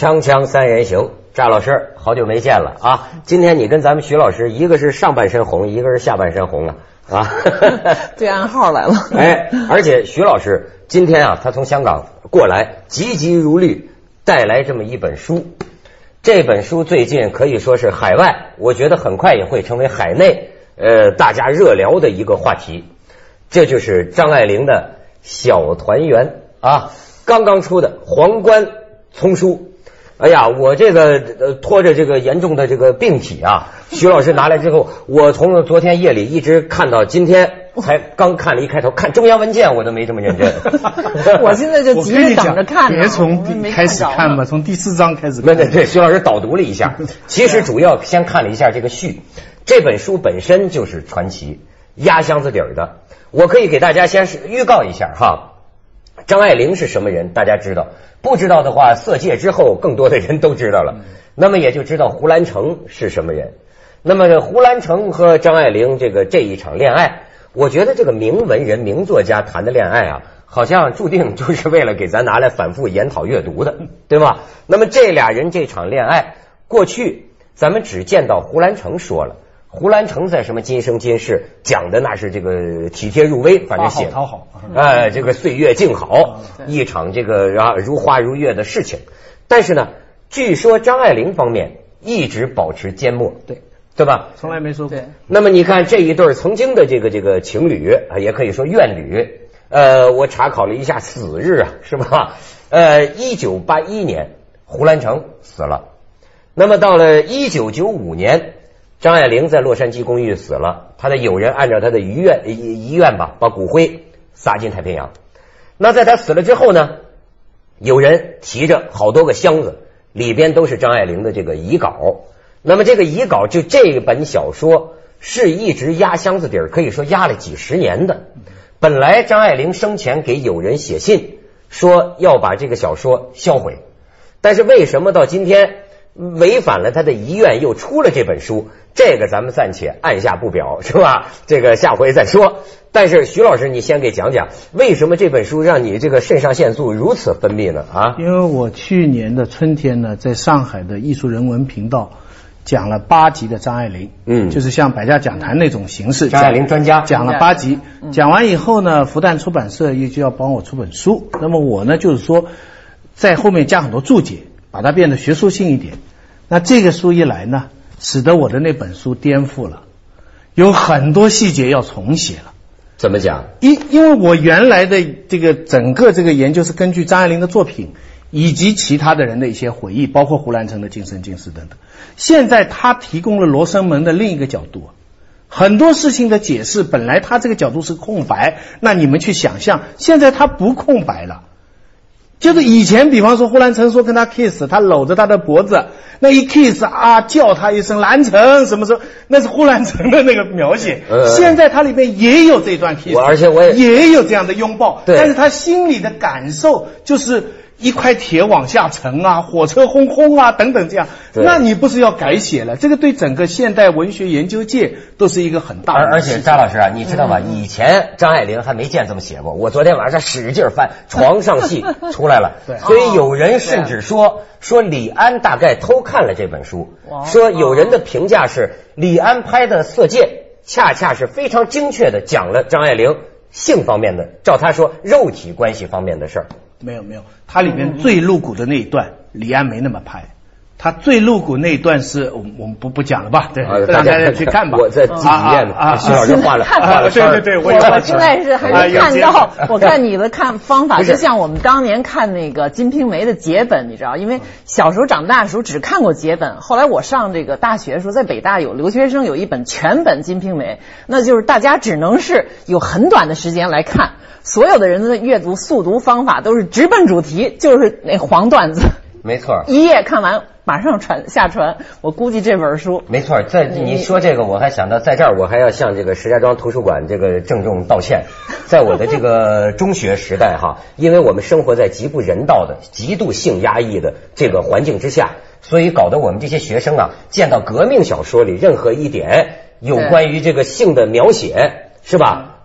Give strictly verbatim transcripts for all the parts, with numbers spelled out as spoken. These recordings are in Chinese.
锵锵三人行，扎老师好久没见了啊！今天你跟咱们徐老师，一个是上半身红，一个是下半身红啊啊！ 对暗号来了。 哎，而且徐老师今天啊，他从香港过来，急急如律，带来这么一本书。这本书最近可以说是海外，我觉得很快也会成为海内呃大家热聊的一个话题。这就是张爱玲的《小团圆》啊，刚刚出的皇冠丛书。哎呀，我这个呃拖着这个严重的这个病体啊，徐老师拿来之后，我从昨天夜里一直看到今天，才刚看了一开头，看中央文件我都没这么认真。 我现在就急着等着看呢。 别从第开始看吧，从第四章开始看。 对对，徐老师导读了一下，其实主要先看了一下这个序。这本书本身就是传奇，压箱子底儿的。我可以给大家先预告一下哈，张爱玲是什么人，大家知道。不知道的话，色戒之后更多的人都知道了，那么也就知道胡兰成是什么人。那么胡兰成和张爱玲这个这一场恋爱，我觉得这个名文人名作家谈的恋爱啊，好像注定就是为了给咱拿来反复研讨阅读的，对吧？那么这俩人这场恋爱，过去咱们只见到胡兰成说了，胡兰成在什么今生今世讲的那是这个体贴入微，反正写讨好， 哎、呃，这个岁月静好，一场这个啊如花如月的事情。但是呢，据说张爱玲方面一直保持缄默， 对对吧？ 从来没说过。 那么你看这一对曾经的这个这个情侣啊，也可以说怨侣。呃，我查考了一下死日啊，是吧？呃，一九八一年胡兰成死了，那么到了一九九五年。张爱玲在洛杉矶公寓死了，她的友人按照她的遗愿遗愿吧，把骨灰撒进太平洋。那在她死了之后呢，有人提着好多个箱子，里边都是张爱玲的这个遗稿。那么这个遗稿就这本小说是一直压箱子底儿，可以说压了几十年的。本来张爱玲生前给友人写信说要把这个小说销毁，但是为什么到今天违反了他的遗愿又出了这本书，这个咱们暂且按下不表，是吧？这个下回再说。但是徐老师你先给讲讲为什么这本书让你这个肾上腺素如此分泌呢？啊， 因为我去年的春天呢，在上海的艺术人文频道讲了八集的张爱玲，嗯，就是像百家讲坛那种形式， 张爱玲专家讲了八集，讲完以后呢，复旦出版社也就要帮我出本书，那么我呢就是说在后面加很多注解，把它变得学术性一点。那这个书一来呢，使得我的那本书颠覆了，有很多细节要重写了。 怎么讲？ 因因为我原来的这个整个这个研究是根据张爱玲的作品以及其他的人的一些回忆，包括胡兰成的今生今世等等。现在他提供了罗生门的另一个角度，很多事情的解释本来他这个角度是空白，那你们去想象，现在他不空白了。就是以前比方说胡兰成说跟他 kiss， 他搂着他的脖子，那一 kiss 啊叫他一声兰成什么时候，那是胡兰成的那个描写。呃、现在他里面也有这段 kiss， 而且我也也有这样的拥抱，但是他心里的感受就是一块铁往下沉啊，火车轰轰啊等等这样，那你不是要改写了？这个对整个现代文学研究界都是一个很大的。 而而且张老师啊，你知道吗？嗯、以前张爱玲还没见这么写过。我昨天晚上使劲翻床上戏出来了，所以有人甚至说说李安大概偷看了这本书，说有人的评价是李安拍的《色戒》恰恰是非常精确的讲了张爱玲性方面的，照他说肉体关系方面的事儿。 没有没有，它里面最露骨的那一段，李安没那么拍。他最露骨那一段是我们我们不不讲了吧？对， 啊、 大家去看吧。 我在自己念的啊，徐老师画了画了。 对对对，我我现在是还没看到。我看你的看方法，就像我们当年看那个《金瓶梅》的节本，你知道，因为小时候长大的时候只看过节本，后来我上这个大学的时候，在北大有留学生有一本全本《金瓶梅》，那就是大家只能是有很短的时间来看。所有的人的阅读速读方法都是直奔主题，就是那黄段子。 没错， 一页看完马上传下传。我估计这本书没错。在你说这个，我还想到在这儿，我还要向这个石家庄图书馆这个郑重道歉。在我的这个中学时代哈，因为我们生活在极不人道的、极度性压抑的这个环境之下，所以搞得我们这些学生啊，见到革命小说里任何一点有关于这个性的描写，是吧？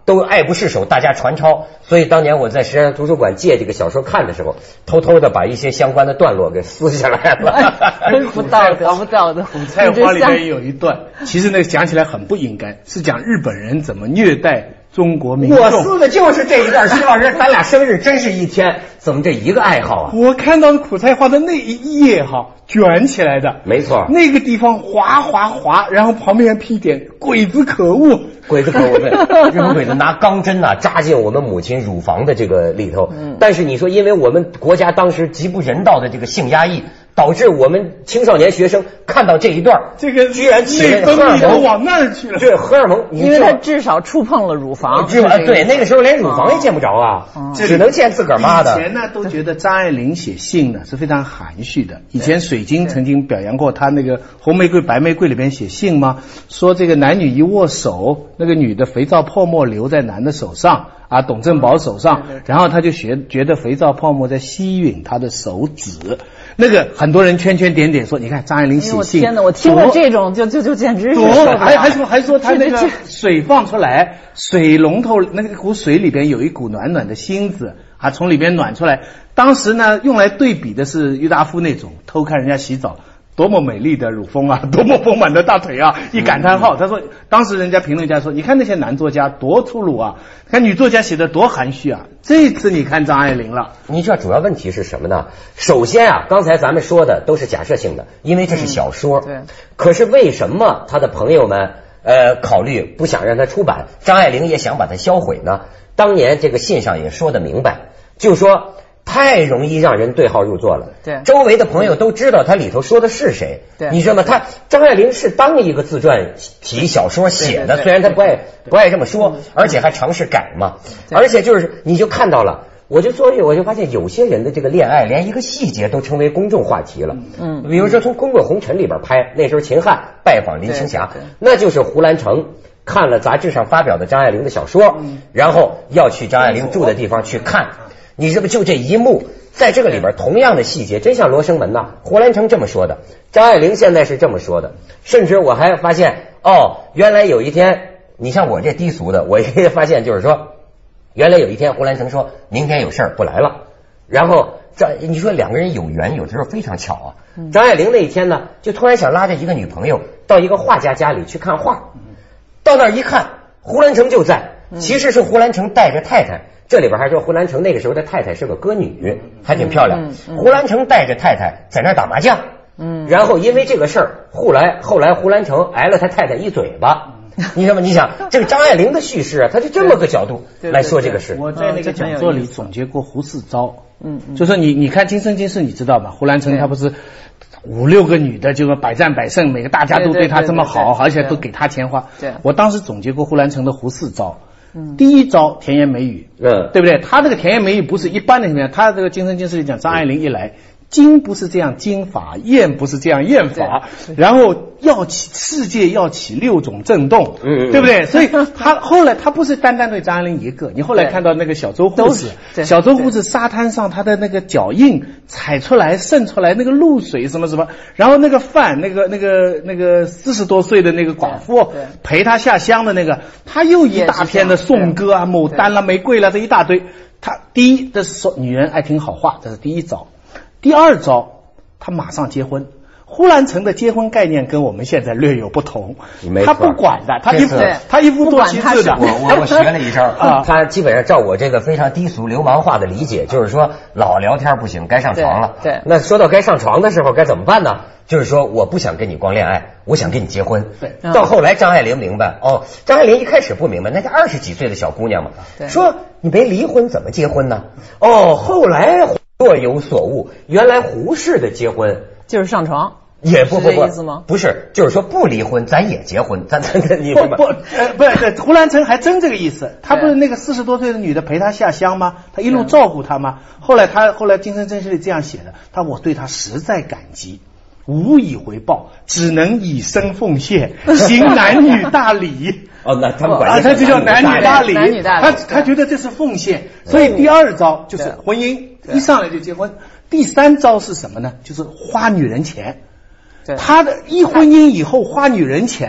都爱不释手，大家传抄。所以当年我在石山图书馆借这个小说看的时候，偷偷的把一些相关的段落给撕下来了。 不道德，不道德。 苦菜花里面有一段，其实那个讲起来很不应该，是讲日本人怎么虐待中国民众。 我撕的就是这一段。徐老师，咱俩生日真是一天，怎么这一个爱好啊？ 我看到苦菜花的那一页哈，卷起来的， 没错， 那个地方滑滑滑，然后旁边批点鬼子可恶， 鬼子可恶，对，日本鬼子拿钢针呐、啊、扎进我们母亲乳房的这个里头。嗯，但是你说，因为我们国家当时极不人道的这个性压抑，导致我们青少年学生看到这一段， 这个居然起了荷尔蒙往那儿去了。 对，荷尔蒙， 因为他至少触碰了乳房。 对，那个时候连乳房也见不着啊，哦、只能见自个儿妈的。 以前呢都觉得张爱玲写信呢是非常含蓄的。以前水晶曾经表扬过她那个《红玫瑰白玫瑰》里边写信吗？说这个男女一握手，那个女的肥皂泡沫留在男的手上啊，董正宝手上，然后他就学觉得肥皂泡沫在吸吮他的手指。那个很多人圈圈点点说，你看张爱玲写信， 天哪，我听了这种就就就简直是还还说还说他那个水放出来，水龙头那个股水里边有一股暖暖的芯子啊，从里边暖出来。当时呢用来对比的是郁达夫那种偷看人家洗澡，多么美丽的乳峰啊，多么丰满的大腿啊，一感叹号。他说当时人家评论家说，你看那些男作家多粗鲁啊，看女作家写的多含蓄啊。这次你看张爱玲了， 你知道主要问题是什么呢？首先啊，刚才咱们说的都是假设性的，因为这是小说。嗯、对。可是为什么他的朋友们呃考虑不想让他出版，张爱玲也想把它销毁呢？当年这个信上也说得明白，就说太容易让人对号入座了。 对， 周围的朋友都知道他里头说的是谁。 对， 你知道吗？他张爱玲是当一个自传体小说写的，对对对，虽然他不爱不爱这么说，嗯、而且还尝试改嘛。而且就是你就看到了，我就所以我就发现有些人的这个恋爱，连一个细节都成为公众话题了。嗯，比如说从《滚滚红尘》里边拍，那时候秦汉拜访林青霞，那就是胡兰成看了杂志上发表的张爱玲的小说，嗯、然后要去张爱玲住的地方去看。你是不是就这一幕，在这个里边同样的细节，真像罗生门呐。胡兰成这么说的，张爱玲现在是这么说的，甚至我还发现，哦，原来有一天，你像我这低俗的，我也发现就是说，原来有一天胡兰成说明天有事儿不来了，然后这你说两个人有缘，有的时候非常巧啊。张爱玲那一天呢，就突然想拉着一个女朋友到一个画家家里去看画，到那儿一看，胡兰成就在，其实是胡兰成带着太太。这里边还说胡兰成那个时候的太太是个歌女，还挺漂亮。嗯嗯、胡兰成带着太太在那儿打麻将，嗯，然后因为这个事儿，后来后来胡兰成挨了他太太一嘴巴。你知道吗？你想这个张爱玲的叙事啊，他就这么个角度来说这个事。 我在那个讲座里总结过胡四招，嗯，就说你你看《今生今世》，你知道吗？胡兰成他不是五六个女的，就是百战百胜，每个大家都对他这么好，而且都给他钱花。对，我当时总结过胡兰成的胡四招。第一招甜言美语，嗯，对不对？他这个甜言美语不是一般的什么样，他这个《今生今世》里讲张爱玲一来，经不是这样经法，验不是这样验法，然后要起世界要起六种震动，嗯，对不对？所以他后来他不是单单对张爱玲一个，你后来看到那个小周护士，小周护士沙滩上他的那个脚印踩出来渗出来那个露水什么什么，然后那个饭那个那个那个四十多岁的那个寡妇陪他下乡的那个，他又一大片的颂歌啊、牡丹啦、玫瑰啦这一大堆。他第一，这是说女人爱听好话，这是第一招。第二招，他马上结婚。胡兰成的结婚概念跟我们现在略有不同，他不管的，他一夫他一夫多妻制的。 我我我学了一招啊，他基本上照我这个非常低俗流氓化的理解，就是说老聊天不行，该上床了。 对， 那说到该上床的时候该怎么办呢？就是说我不想跟你光恋爱，我想跟你结婚。对，到后来张爱玲明白，哦，张爱玲一开始不明白，那是二十几岁的小姑娘嘛，说你没离婚怎么结婚呢？哦，后来若有所悟，原来胡适的结婚就是上床。 也不不不， 意思吗？ 不是，就是说不离婚，咱也结婚，咱咱你不不呃不是，胡兰成还真这个意思。他不是那个四十多岁的女的陪他下乡吗？他一路照顾他吗？后来他后来《今生今世》里这样写的，他我对他实在感激，无以回报，只能以身奉献，行男女大礼。 哦，那他们管啊，他就叫男女大礼， 男女大礼。 他他觉得这是奉献，所以第二招就是婚姻，一上来就结婚。第三招是什么呢？就是花女人钱。他的一婚姻以后花女人钱呢、啊，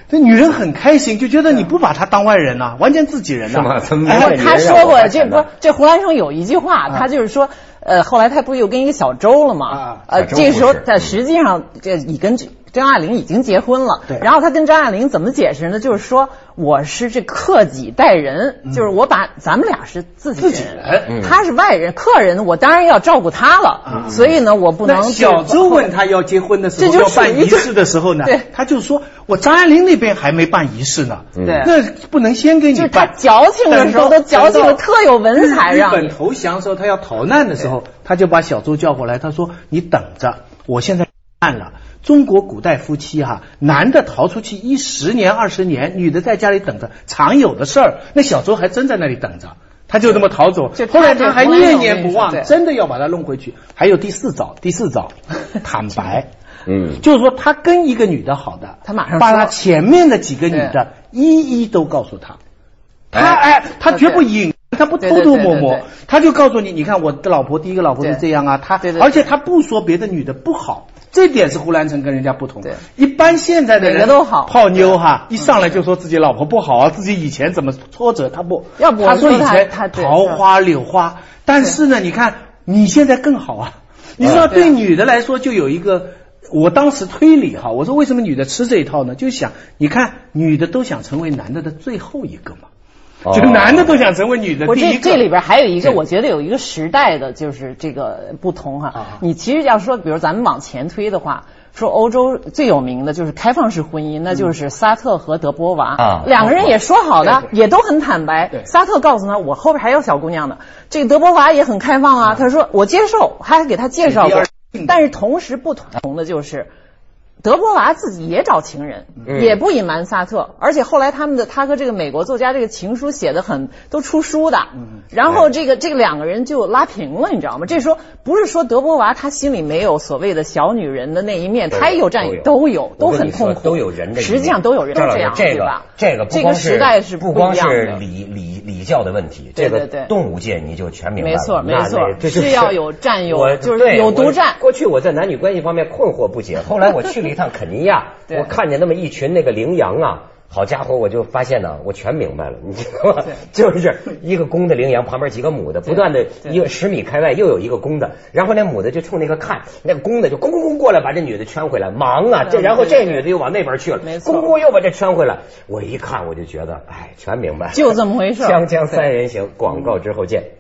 这女人很开心，就觉得你不把她当外人呐、啊，完全自己人呐、啊。 是吗？ 哎，他说过，这不，这胡兰成有一句话，他就是说，呃，后来他不又跟一个小周了吗？呃，这时候他实际上这已跟张爱玲已经结婚了。 对。 然后他跟张爱玲怎么解释呢？就是说，我是这克己待人，嗯、就是我把咱们俩是自己人， 自己人嗯、他是外人，客人，我当然要照顾他了。嗯、所以呢，我不能。 小周问他要结婚的时候， 这就要办仪式的时候呢，他就说我张爱玲那边还没办仪式呢， 对、 嗯，那不能先给你办。 就是他矫情的时候都矫情的特有文采，让日本投降的时候，他要逃难的时候，他就把小周叫过来，他说：“你等着，我现在办了。”中国古代夫妻哈、啊，男的逃出去一十年二十年，女的在家里等着，常有的事儿。那小周还真在那里等着，他就这么逃走。后来他还念念不忘，真的要把他弄回去。还有第四招，第四招，坦白。嗯，就是说他跟一个女的好的， 他马上把他前面的几个女的一一都告诉他。他哎，他绝不隐。他不偷偷摸摸，他就告诉你，你看我的老婆，第一个老婆是这样啊，他，而且他不说别的女的不好，这点是胡兰成跟人家不同。一般现在的人都好泡妞哈，一上来就说自己老婆不好啊，自己以前怎么挫折，他不， 要不他说以前桃花柳花，但是呢，你看你现在更好啊，你知道对女的来说就有一个。我当时推理哈，我说为什么女的吃这一套呢？就想你看女的都想成为男的的最后一个嘛。就男的都想成为女的第一个。 我这这里边还有一个，我觉得有一个时代的就是这个不同哈、啊。啊、你其实要说，比如咱们往前推的话，说欧洲最有名的就是开放式婚姻，那就是萨特和德波娃。啊，两个人也说好的，也都很坦白。萨特告诉他，我后边还有小姑娘呢。这个德波娃也很开放啊，他说我接受，还给他介绍过。但是同时不同的就是。德波娃自己也找情人，嗯、也不隐瞒萨特，而且后来他们的他和这个美国作家这个情书写的很都出书的，嗯、然后这个这个两个人就拉平了，你知道吗？这说不是说德波娃他心里没有所谓的小女人的那一面，他也有占有，都有，都很痛苦， 都有人的， 实际上都有人这样， 这个这个这个时代是不光是礼礼礼教的问题，这个动物界你就全明白了， 没错没错， 是要有占有，就是有独占。 过去我在男女关系方面困惑不解，后来我去了一趟肯尼亚。我看见那么一群那个羚羊啊，好家伙，我就发现呢，我全明白了，你知道吗？就是一个公的羚羊旁边几个母的，不断的一个十米开外又有一个公的，然后那母的就冲那个看，那个公的就咣咣咣过来把这女的圈回来，忙啊，这然后这女的又往那边去了，咣咣又把这圈回来，我一看我就觉得，哎，全明白， 就这么回事。 锵锵三人行，广告之后见。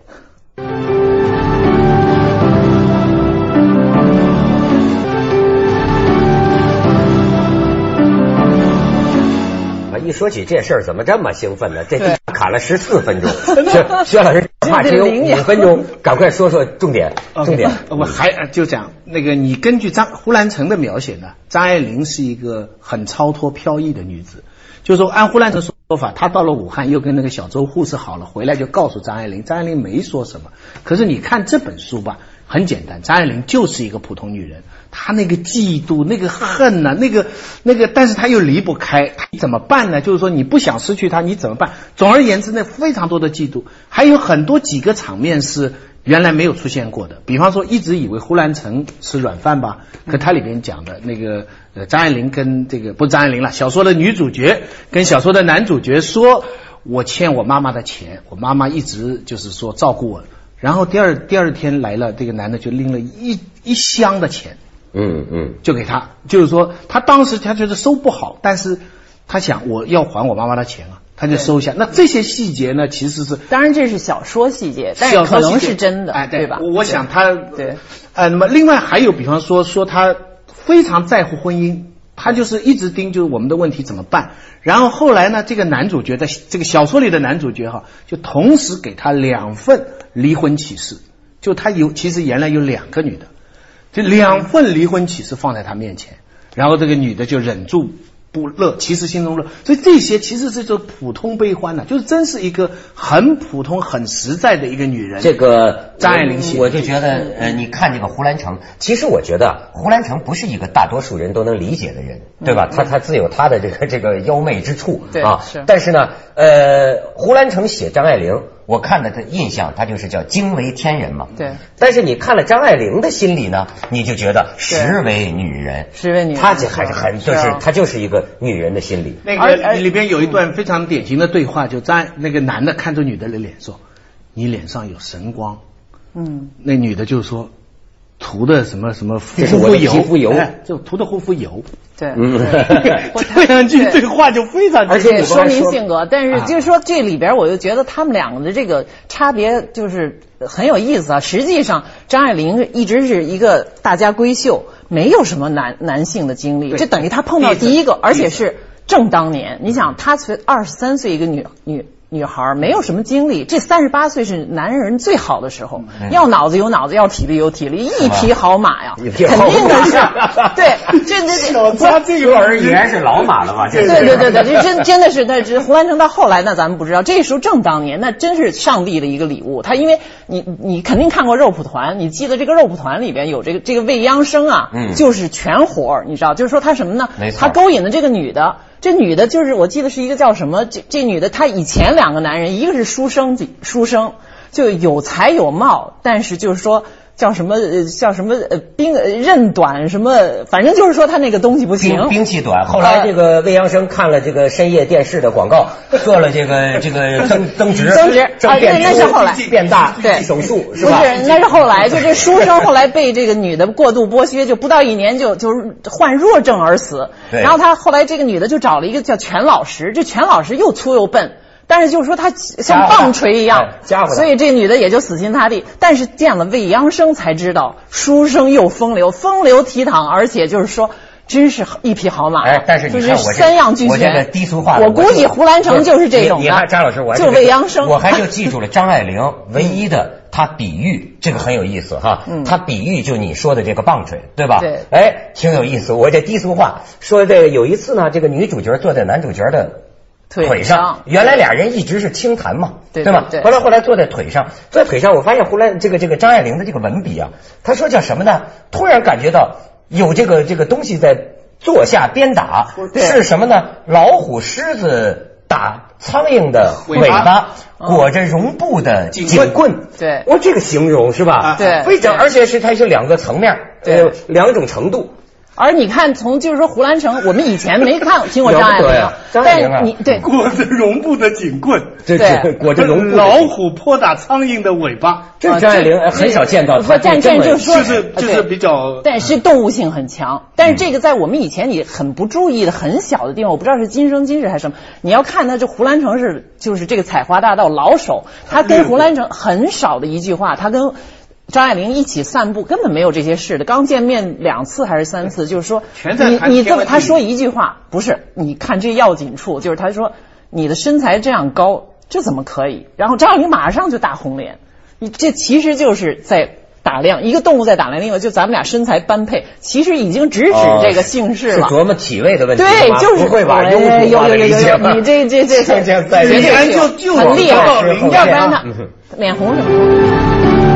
一说起这事儿，怎么这么兴奋呢？这卡了十四分钟，薛薛老师话只有五分钟，赶快说说重点。重点， 我还就讲那个，你根据张胡兰成的描写呢，张爱玲是一个很超脱飘逸的女子。就是说，按胡兰成说法，她到了武汉又跟那个小周护士好了，回来就告诉张爱玲，张爱玲没说什么。可是你看这本书吧，很简单，张爱玲就是一个普通女人。他那个嫉妒，那个恨呐、啊，那个那个，但是他又离不开，他怎么办呢？就是说你不想失去他，你怎么办？总而言之，那非常多的嫉妒，还有很多几个场面是原来没有出现过的。比方说，一直以为胡兰成吃软饭吧，可他里边讲的那个呃，张爱玲跟这个不是张爱玲了，小说的女主角跟小说的男主角说，我欠我妈妈的钱，我妈妈一直就是说照顾我，然后第二第二天来了，这个男的就拎了一一箱的钱。 嗯嗯， 就给他，就是说他当时他觉得收不好，但是他想我要还我妈妈的钱啊，他就收下。那这些细节呢，其实是当然这是小说细节，但是可能是真的， 哎， 对吧？ 我想他对， 呃，那么另外还有，比方说说他非常在乎婚姻，他就是一直盯就是我们的问题怎么办。然后后来呢，这个男主角的这个小说里的男主角哈，就同时给他两份离婚启事，就他有其实原来有两个女的。这两份离婚启事放在他面前，然后这个女的就忍住不乐，其实心中乐。所以这些其实是就普通悲欢呢、啊，就是真是一个很普通、很实在的一个女人。 这个张爱玲写， 我就觉得，呃，你看这个胡兰成，其实我觉得胡兰成不是一个大多数人都能理解的人，对吧？嗯、他他自有他的这个这个妖媚之处啊。 是。 但是呢，呃，胡兰成写张爱玲， 我看的他印象，他就是叫惊为天人嘛。 对。 但是你看了张爱玲的心理呢，你就觉得实为女人， 实为女人， 她这还是很就是她就是一个女人的心理。 那个里边有一段非常典型的对话，就张那个男的看着女的的脸说：“你脸上有神光。”嗯，那女的就说。涂的什么什么护肤油， 皮肤油， 哎，就涂的护肤油。 对， 嗯，这样句这个话就非常， 而且说明性格。但是就是说这里边，我就觉得他们两个的这个差别就是很有意思啊。实际上，张爱玲一直是一个大家闺秀，没有什么男男性的经历，这等于她碰到第一个，而且是正当年。你想，她才二十三岁，一个女女。女孩没有什么经历，这三十八岁是男人最好的时候，嗯、要脑子有脑子，要体力有体力，一匹好马呀，肯定的是，对，这这这，他这会儿已然是老马了吧？ 对对对对，这真真的是，那这胡兰成到后来那咱们不知道，这时候正当年，那真是上帝的一个礼物。他因为你你肯定看过肉蒲团，你记得这个肉蒲团里边有这个这个未央生啊，嗯、就是全活，你知道，就是说他什么呢？他勾引的这个女的。这女的就是我记得是一个叫什么，这这女的她以前两个男人，一个是书生，书生就有才有貌，但是就是说叫什么呃叫什么呃兵刃短什么，反正就是说他那个东西不行， 兵兵器短。后来这个未央生看了这个深夜电视的广告，做了这个这个增增值增值啊，那那是后来变大对手术是吧？不是，那是后来，就这书生后来被这个女的过度剥削，就不到一年就就患弱症而死。然后他后来这个女的就找了一个叫全老实，这全老实又粗又笨。但是就是说他像棒槌一样，所以这女的也就死心塌地。但是见了未央生才知道，书生又风流，风流倜傥，而且就是说真是一匹好马。 哎，但是你看我就是三样俱全。 我这个低俗化， 我估计胡兰成就是这种的。 你看张老师，我就未央生， 我还就记住了张爱玲唯一的她比喻，这个很有意思哈。嗯，她比喻就你说的这个棒槌，对吧？ 对。 哎，挺有意思。我这低俗化说这个有一次呢，这个女主角坐在男主角的腿上，原来俩人一直是轻谈嘛， 对吧？后来后来坐在腿上，坐在腿上，我发现胡兰这个这个张爱玲的这个文笔啊，他说叫什么呢？突然感觉到有这个这个东西在坐下鞭打，是什么呢？老虎、狮子打苍蝇的尾巴，裹着绒布的警棍。 对， 我这个形容是吧？ 对， 非常，而且是它是两个层面， 对， 两种程度。 而你看，从就是说胡兰成，我们以前没看听过张爱玲， 张爱玲啊， 你对裹着绒布的警棍， 对对，裹着绒布， 老虎扑打苍蝇的尾巴， 这张爱玲很少见到。 不，但但就是说， 就是就是比较， 但是动物性很强。但是这个在我们以前你很不注意的很小的地方，我不知道是今生今世还是什么。你要看呢，这胡兰成是就是这个采花大盗老手，他跟胡兰成很少的一句话，他跟张爱玲一起散步，根本没有这些事的。刚见面两次还是三次，就是说，你你这么他说一句话，不是，你看这要紧处，就是他说你的身材这样高，这怎么可以？然后张爱玲马上就大红脸，你这其实就是在打量一个动物，在打量另外，就咱们俩身材般配，其实已经直指这个姓氏了， 是琢磨体位的问题， 对，就是不会把有有有有有，你这这这这绝对就就很厉害，要不然他嗯脸红什么？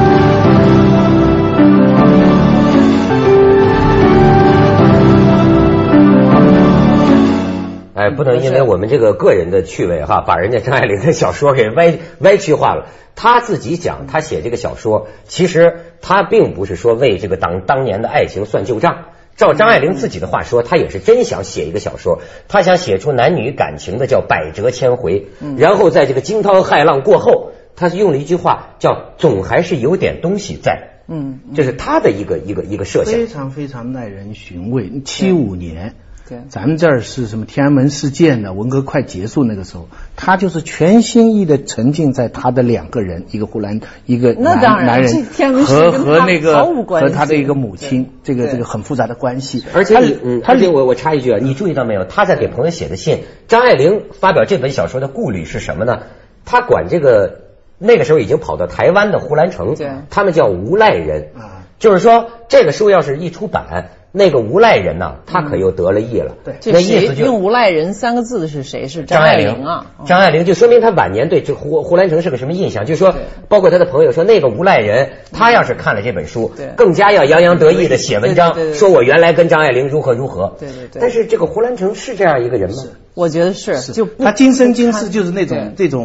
哎，不能因为我们这个个人的趣味哈，把人家张爱玲的小说给歪歪曲化了。他自己讲，他写这个小说，其实他并不是说为这个当当年的爱情算旧账。照张爱玲自己的话说，他也是真想写一个小说，他想写出男女感情的叫百折千回，然后在这个惊涛骇浪过后，他用了一句话叫总还是有点东西在。嗯，这是他的一个一个一个设想， 非常非常耐人寻味。七五年。对，咱们这儿是什么天安门事件的，文革快结束那个时候，他就是全心意的沉浸在他的两个人，一个胡兰，一个男男人和和那个和他的一个母亲，这个这个很复杂的关系。 而且你，嗯，而且我我插一句啊，你注意到没有？他在给朋友写的信，张爱玲发表这本小说的顾虑是什么呢？他管这个那个时候已经跑到台湾的胡兰成，他们叫无赖人，就是说这个书要是一出版。那个无赖人呐、啊，他可又得了意了。 对、嗯，那意思就用无赖人三个字的是谁？是张爱玲啊。 张爱玲就说明他晚年对这胡胡兰成是个什么印象？就是说，包括他的朋友说，那个无赖人，他要是看了这本书，更加要洋洋得意的写文章， 对对对对说我原来跟张爱玲如何如何。 对对对。 但是这个胡兰成是这样一个人吗？ 我觉得是，就他今生今世就是那种这种。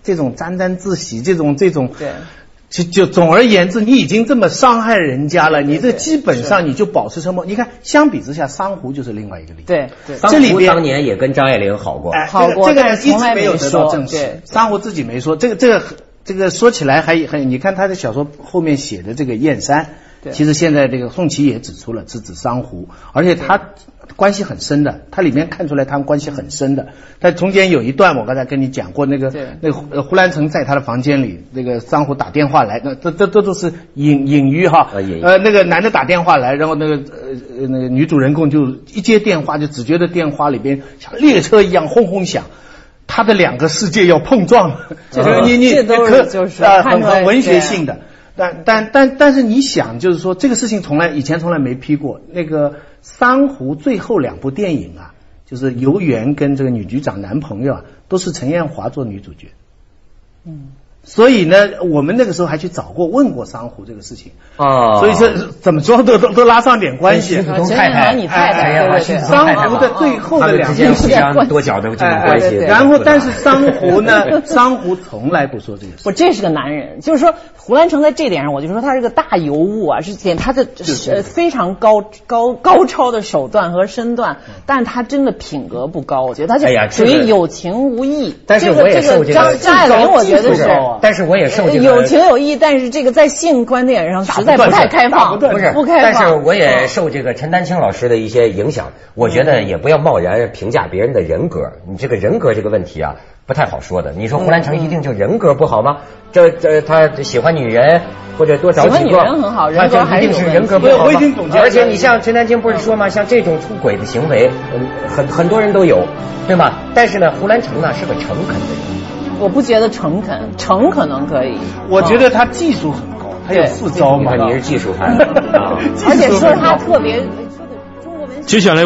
这种沾沾自喜，这种这种对。 就就总而言之，你已经这么伤害人家了，你这基本上你就保持沉默。你看，相比之下，珊瑚就是另外一个例子。 对对， 这里边当年也跟张爱玲好过， 哎、 好过， 这个人一直没有得到证实。 实。珊瑚自己没说，这个这个这个说起来还还，你看他的小说后面写的这个燕山，其实现在这个宋琦也指出了是指珊瑚，而且他关系很深的，它里面看出来他们关系很深的。但中间有一段我刚才跟你讲过，那个那个胡兰成在他的房间里，那个珊瑚打电话来，那这这这都是隐隐喻哈。呃，那个男的打电话来，然后那个呃那个女主人公就一接电话，就只觉得电话里边像列车一样轰轰响。他的两个世界要碰撞了， 这你你这都是就是呃很很文学性的。但但但但是你想，就是说这个事情从来以前从来没批过。那个珊瑚最后两部电影啊，就是游园跟这个女局长男朋友啊，都是陈艳华做女主角。嗯，所以呢，我们那个时候还去找过问过珊瑚这个事情啊，所以说怎么说都都都拉上点关系。 陈艳华你太太， 陈艳华是珊瑚的最后的两件互相多角的这种关系。 然后，但是珊瑚呢，珊瑚从来不说这个事。 不，这是个男人，就是说。胡兰成在这点上，我就说他是个大尤物啊，是点他的呃非常高高高超的手段和身段，但是他真的品格不高，我觉得他就属于有情无义。 但是我也受这个张爱玲，我觉得是， 但是我也受这个有情有义，但是这个在性观点上实在不太开放， 不是不开放。 但是我也受这个陈丹青老师的一些影响，我觉得也不要贸然评价别人的人格，你这个人格这个问题啊。不太好说的，你说胡兰成一定就人格不好吗？这这他喜欢女人或者多找几个， 喜欢女人很好，人格还是一定是人格不好吗？而且你像陈丹青不是说吗？像这种出轨的行为，很很多人都有，对吗？但是呢，胡兰成呢是个诚恳的人。 我不觉得诚恳，诚可能可以。 我觉得他技术很高，他有四招嘛。 你是技术派， 而且说他特别说的中国文学。 接下来。